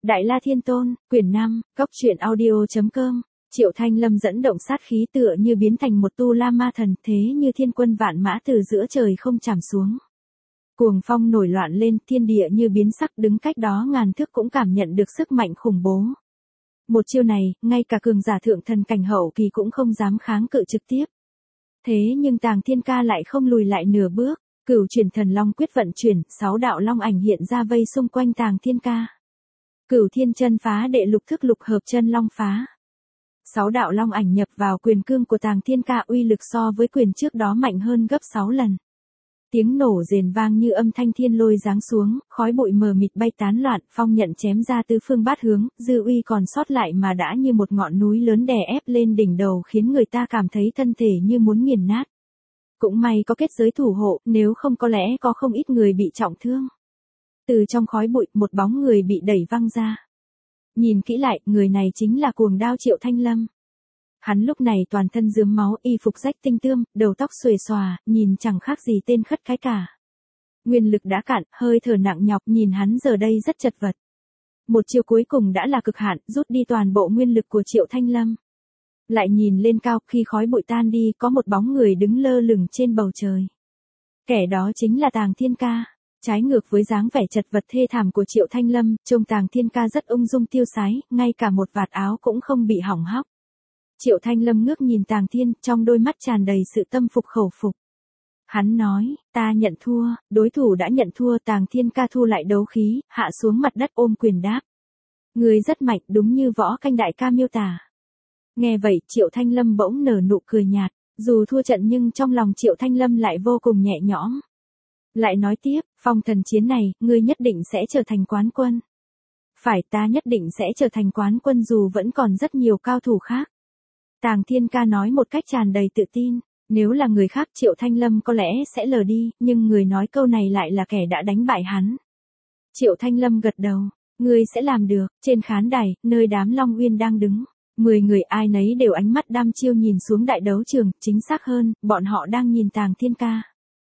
Đại La Thiên Tôn, quyển 5, Cốc truyện audio.com. Triệu Thanh Lâm dẫn động sát khí tựa như biến thành một tu la ma thần, thế như thiên quân vạn mã từ giữa trời không trảm xuống. Cuồng phong nổi loạn lên, thiên địa như biến sắc, đứng cách đó ngàn thước cũng cảm nhận được sức mạnh khủng bố. Một chiêu này, ngay cả cường giả thượng thần cảnh hậu kỳ cũng không dám kháng cự trực tiếp. Thế nhưng Tàng Thiên Ca lại không lùi lại nửa bước, Cửu Chuyển Thần Long quyết vận chuyển, 6 đạo long ảnh hiện ra vây xung quanh Tàng Thiên Ca. Cửu Thiên Chân Phá đệ lục thức lục hợp chân long phá. 6 đạo long ảnh nhập vào quyền cương của Tàng Thiên Ca, uy lực so với quyền trước đó mạnh hơn gấp 6 lần. Tiếng nổ rền vang như âm thanh thiên lôi giáng xuống, khói bụi mờ mịt bay tán loạn, phong nhận chém ra tứ phương bát hướng, dư uy còn sót lại mà đã như một ngọn núi lớn đè ép lên đỉnh đầu, khiến người ta cảm thấy thân thể như muốn nghiền nát. Cũng may có kết giới thủ hộ, nếu không có lẽ có không ít người bị trọng thương. Từ trong khói bụi, một bóng người bị đẩy văng ra. Nhìn kỹ lại, người này chính là Cuồng Đao Triệu Thanh Lâm. Hắn lúc này toàn thân rướm máu, y phục rách tinh tươm, đầu tóc xuề xòa, nhìn chẳng khác gì tên khất cái cả. Nguyên lực đã cạn, hơi thở nặng nhọc, nhìn hắn giờ đây rất chật vật. Một chiêu cuối cùng đã là cực hạn, rút đi toàn bộ nguyên lực của Triệu Thanh Lâm. Lại nhìn lên cao, khi khói bụi tan đi, có một bóng người đứng lơ lửng trên bầu trời. Kẻ đó chính là Tàng Thiên Ca. Trái ngược với dáng vẻ chật vật thê thảm của Triệu Thanh Lâm, trông Tàng Thiên Ca rất ung dung tiêu sái, ngay cả một vạt áo cũng không bị hỏng hóc. Triệu Thanh Lâm ngước nhìn Tàng Thiên, trong đôi mắt tràn đầy sự tâm phục khẩu phục. Hắn nói, ta nhận thua, đối thủ đã nhận thua. Tàng Thiên Ca thu lại đấu khí, hạ xuống mặt đất ôm quyền đáp. Người rất mạnh, đúng như Võ Canh đại ca miêu tả. Nghe vậy, Triệu Thanh Lâm bỗng nở nụ cười nhạt, dù thua trận nhưng trong lòng Triệu Thanh Lâm lại vô cùng nhẹ nhõm. Lại nói tiếp, phong thần chiến này, ngươi nhất định sẽ trở thành quán quân. Phải, ta nhất định sẽ trở thành quán quân dù vẫn còn rất nhiều cao thủ khác. Tàng Thiên Ca nói một cách tràn đầy tự tin, nếu là người khác Triệu Thanh Lâm có lẽ sẽ lờ đi, nhưng người nói câu này lại là kẻ đã đánh bại hắn. Triệu Thanh Lâm gật đầu, ngươi sẽ làm được. Trên khán đài, nơi đám Long Uyên đang đứng, 10 người ai nấy đều ánh mắt đăm chiêu nhìn xuống đại đấu trường, chính xác hơn, bọn họ đang nhìn Tàng Thiên Ca.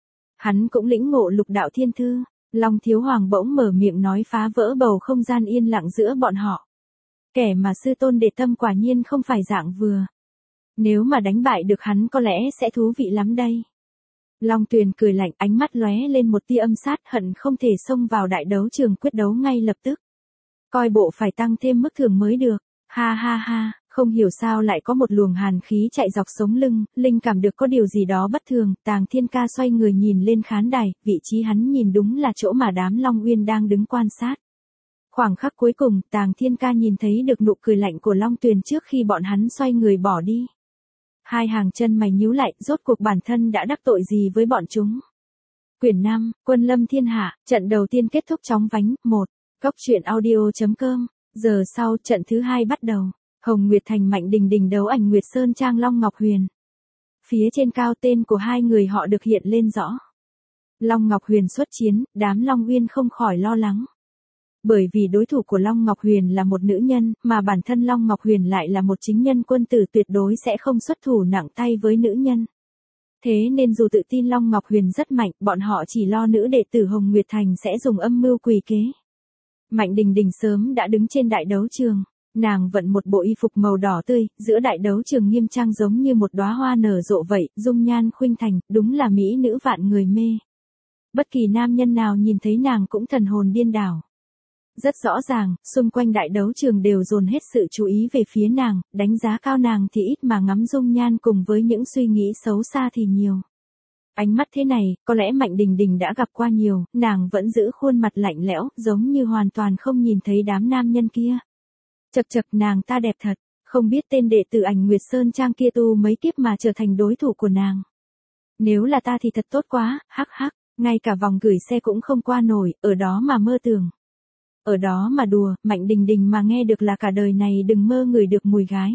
Hắn cũng lĩnh ngộ lục đạo thiên thư. Long Thiếu Hoàng bỗng mở miệng nói phá vỡ bầu không gian yên lặng giữa bọn họ. Kẻ mà sư tôn đệ tâm quả nhiên không phải dạng vừa. Nếu mà đánh bại được hắn có lẽ sẽ thú vị lắm đây. Long Tuyền cười lạnh, ánh mắt lóe lên một tia âm sát, hận không thể xông vào đại đấu trường quyết đấu ngay lập tức. Coi bộ phải tăng thêm mức thưởng mới được. Ha ha ha, không hiểu sao lại có một luồng hàn khí chạy dọc sống lưng, linh cảm được có điều gì đó bất thường. Tàng Thiên Ca xoay người nhìn lên khán đài, vị trí hắn nhìn đúng là chỗ mà đám Long Uyên đang đứng quan sát. Khoảng khắc cuối cùng, Tàng Thiên Ca nhìn thấy được nụ cười lạnh của Long Tuyền trước khi bọn hắn xoay người bỏ đi. Hai hàng chân mày nhíu lại, rốt cuộc bản thân đã đắc tội gì với bọn chúng. Quyển 5, Quân Lâm Thiên Hạ, trận đầu tiên kết thúc chóng vánh. 1. Cốc truyện audio.com. Giờ sau, trận thứ 2 bắt đầu. Hồng Nguyệt Thành Mạnh Đình Đình đấu Ảnh Nguyệt Sơn Trang Long Ngọc Huyền. Phía trên cao tên của hai người họ được hiện lên rõ. Long Ngọc Huyền xuất chiến, đám Long Uyên không khỏi lo lắng. Bởi vì đối thủ của Long Ngọc Huyền là một nữ nhân, mà bản thân Long Ngọc Huyền lại là một chính nhân quân tử, tuyệt đối sẽ không xuất thủ nặng tay với nữ nhân. Thế nên dù tự tin Long Ngọc Huyền rất mạnh, bọn họ chỉ lo nữ đệ tử Hồng Nguyệt Thành sẽ dùng âm mưu quỷ kế. Mạnh Đình Đình sớm đã đứng trên đại đấu trường. Nàng vận một bộ y phục màu đỏ tươi, giữa đại đấu trường nghiêm trang giống như một đóa hoa nở rộ vậy, dung nhan khuynh thành, đúng là mỹ nữ vạn người mê. Bất kỳ nam nhân nào nhìn thấy nàng cũng thần hồn điên đảo. Rất rõ ràng, xung quanh đại đấu trường đều dồn hết sự chú ý về phía nàng, đánh giá cao nàng thì ít mà ngắm dung nhan cùng với những suy nghĩ xấu xa thì nhiều. Ánh mắt thế này, có lẽ Mạnh Đình Đình đã gặp qua nhiều, nàng vẫn giữ khuôn mặt lạnh lẽo, giống như hoàn toàn không nhìn thấy đám nam nhân kia. Chậc chậc, nàng ta đẹp thật, không biết tên đệ tử Ảnh Nguyệt Sơn Trang kia tu mấy kiếp mà trở thành đối thủ của nàng. Nếu là ta thì thật tốt quá, hắc hắc, ngay cả vòng gửi xe cũng không qua nổi, ở đó mà mơ tưởng. Ở đó mà đùa, Mạnh Đình Đình mà nghe được là cả đời này đừng mơ ngửi được mùi gái.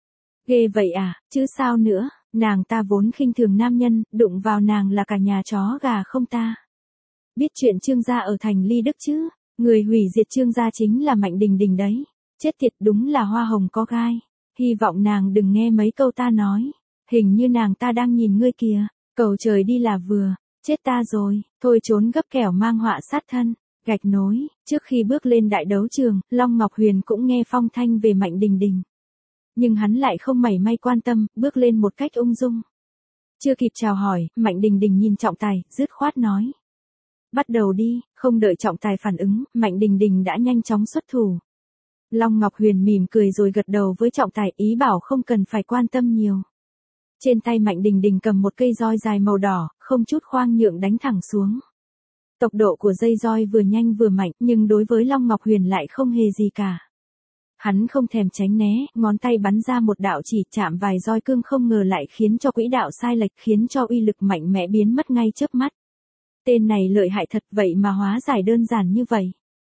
Ghê vậy à, chứ sao nữa, nàng ta vốn khinh thường nam nhân, đụng vào nàng là cả nhà chó gà không ta. Biết chuyện Trương gia ở thành Ly Đức chứ, người hủy diệt Trương gia chính là Mạnh Đình Đình đấy. Chết tiệt, đúng là hoa hồng có gai. Hy vọng nàng đừng nghe mấy câu ta nói. Hình như nàng ta đang nhìn ngươi kìa. Cầu trời đi là vừa. Chết ta rồi, thôi trốn gấp kẻo mang họa sát thân. Gạch nối, trước khi bước lên đại đấu trường, Long Ngọc Huyền cũng nghe phong thanh về Mạnh Đình Đình. Nhưng hắn lại không mảy may quan tâm, bước lên một cách ung dung. Chưa kịp chào hỏi, Mạnh Đình Đình nhìn Trọng Tài, dứt khoát nói. Bắt đầu đi, không đợi Trọng Tài phản ứng, Mạnh Đình Đình đã nhanh chóng xuất thủ. Long Ngọc Huyền mỉm cười rồi gật đầu với Trọng Tài, ý bảo không cần phải quan tâm nhiều. Trên tay Mạnh Đình Đình cầm một cây roi dài màu đỏ, không chút khoang nhượng đánh thẳng xuống. Tốc độ của dây roi vừa nhanh vừa mạnh, nhưng đối với Long Ngọc Huyền lại không hề gì cả. Hắn không thèm tránh né, ngón tay bắn ra một đạo chỉ chạm vài roi cương không ngờ lại khiến cho quỹ đạo sai lệch, khiến cho uy lực mạnh mẽ biến mất ngay chớp mắt. Tên này lợi hại thật, vậy mà hóa giải đơn giản như vậy.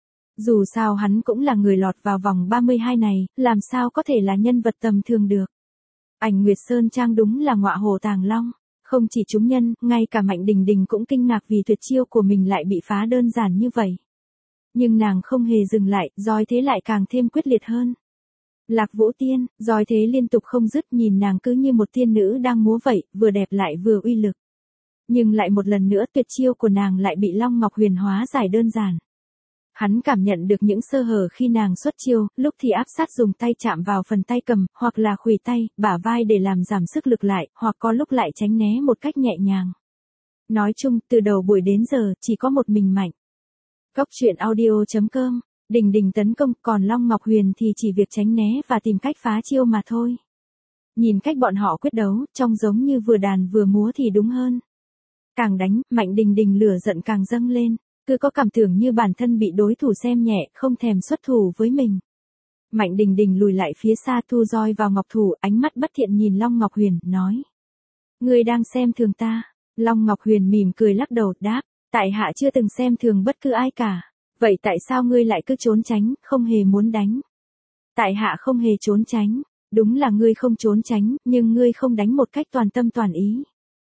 Dù sao hắn cũng là người lọt vào vòng 32 này, làm sao có thể là nhân vật tầm thường được. Ảnh Nguyệt Sơn Trang đúng là ngọa hổ tàng long. Không chỉ chúng nhân, ngay cả Mạnh Đình Đình cũng kinh ngạc vì tuyệt chiêu của mình lại bị phá đơn giản như vậy. Nhưng nàng không hề dừng lại, roi thế lại càng thêm quyết liệt hơn. Lạc Vũ Tiên, roi thế liên tục không dứt, nhìn nàng cứ như một tiên nữ đang múa vậy, vừa đẹp lại vừa uy lực. Nhưng lại một lần nữa tuyệt chiêu của nàng lại bị Long Ngọc Huyền hóa giải đơn giản. Hắn cảm nhận được những sơ hở khi nàng xuất chiêu, lúc thì áp sát dùng tay chạm vào phần tay cầm, hoặc là khuỷu tay, bả vai để làm giảm sức lực lại, hoặc có lúc lại tránh né một cách nhẹ nhàng. Nói chung, từ đầu buổi đến giờ, chỉ có một mình Mạnh. Góc truyện audio.com, Đình Đình tấn công, còn Long Ngọc Huyền thì chỉ việc tránh né và tìm cách phá chiêu mà thôi. Nhìn cách bọn họ quyết đấu, trông giống như vừa đàn vừa múa thì đúng hơn. Càng đánh, Mạnh Đình Đình lửa giận càng dâng lên. Cứ có cảm tưởng như bản thân bị đối thủ xem nhẹ, không thèm xuất thủ với mình. Mạnh Đình Đình lùi lại phía xa thu roi vào ngọc thủ, ánh mắt bất thiện nhìn Long Ngọc Huyền, nói. Ngươi đang xem thường ta. Long Ngọc Huyền mỉm cười lắc đầu, đáp. Tại hạ chưa từng xem thường bất cứ ai cả. Vậy tại sao ngươi lại cứ trốn tránh, không hề muốn đánh? Tại hạ không hề trốn tránh. Đúng là ngươi không trốn tránh, nhưng ngươi không đánh một cách toàn tâm toàn ý.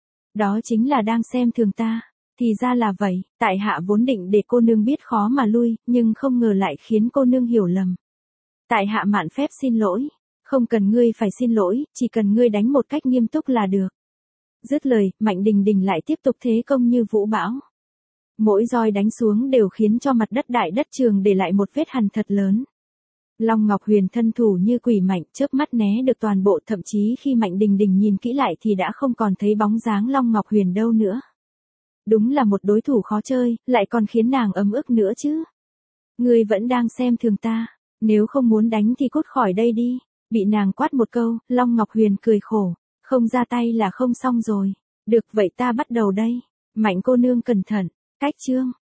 Đó chính là đang xem thường ta. Thì ra là vậy, tại hạ vốn định để cô nương biết khó mà lui, nhưng không ngờ lại khiến cô nương hiểu lầm. Tại hạ mạn phép xin lỗi, không cần ngươi phải xin lỗi, chỉ cần ngươi đánh một cách nghiêm túc là được. Dứt lời, Mạnh Đình Đình lại tiếp tục thế công như vũ bão. Mỗi roi đánh xuống đều khiến cho mặt đất đại đất trường để lại một vết hằn thật lớn. Long Ngọc Huyền thân thủ như quỷ mạnh, chớp mắt né được toàn bộ, thậm chí khi Mạnh Đình Đình nhìn kỹ lại thì đã không còn thấy bóng dáng Long Ngọc Huyền đâu nữa. Đúng là một đối thủ khó chơi, lại còn khiến nàng ấm ức nữa chứ. Ngươi vẫn đang xem thường ta, nếu không muốn đánh thì cút khỏi đây đi. Bị nàng quát một câu, Long Ngọc Huyền cười khổ, không ra tay là không xong rồi. Được vậy ta bắt đầu đây. Mạnh cô nương cẩn thận, cách chương.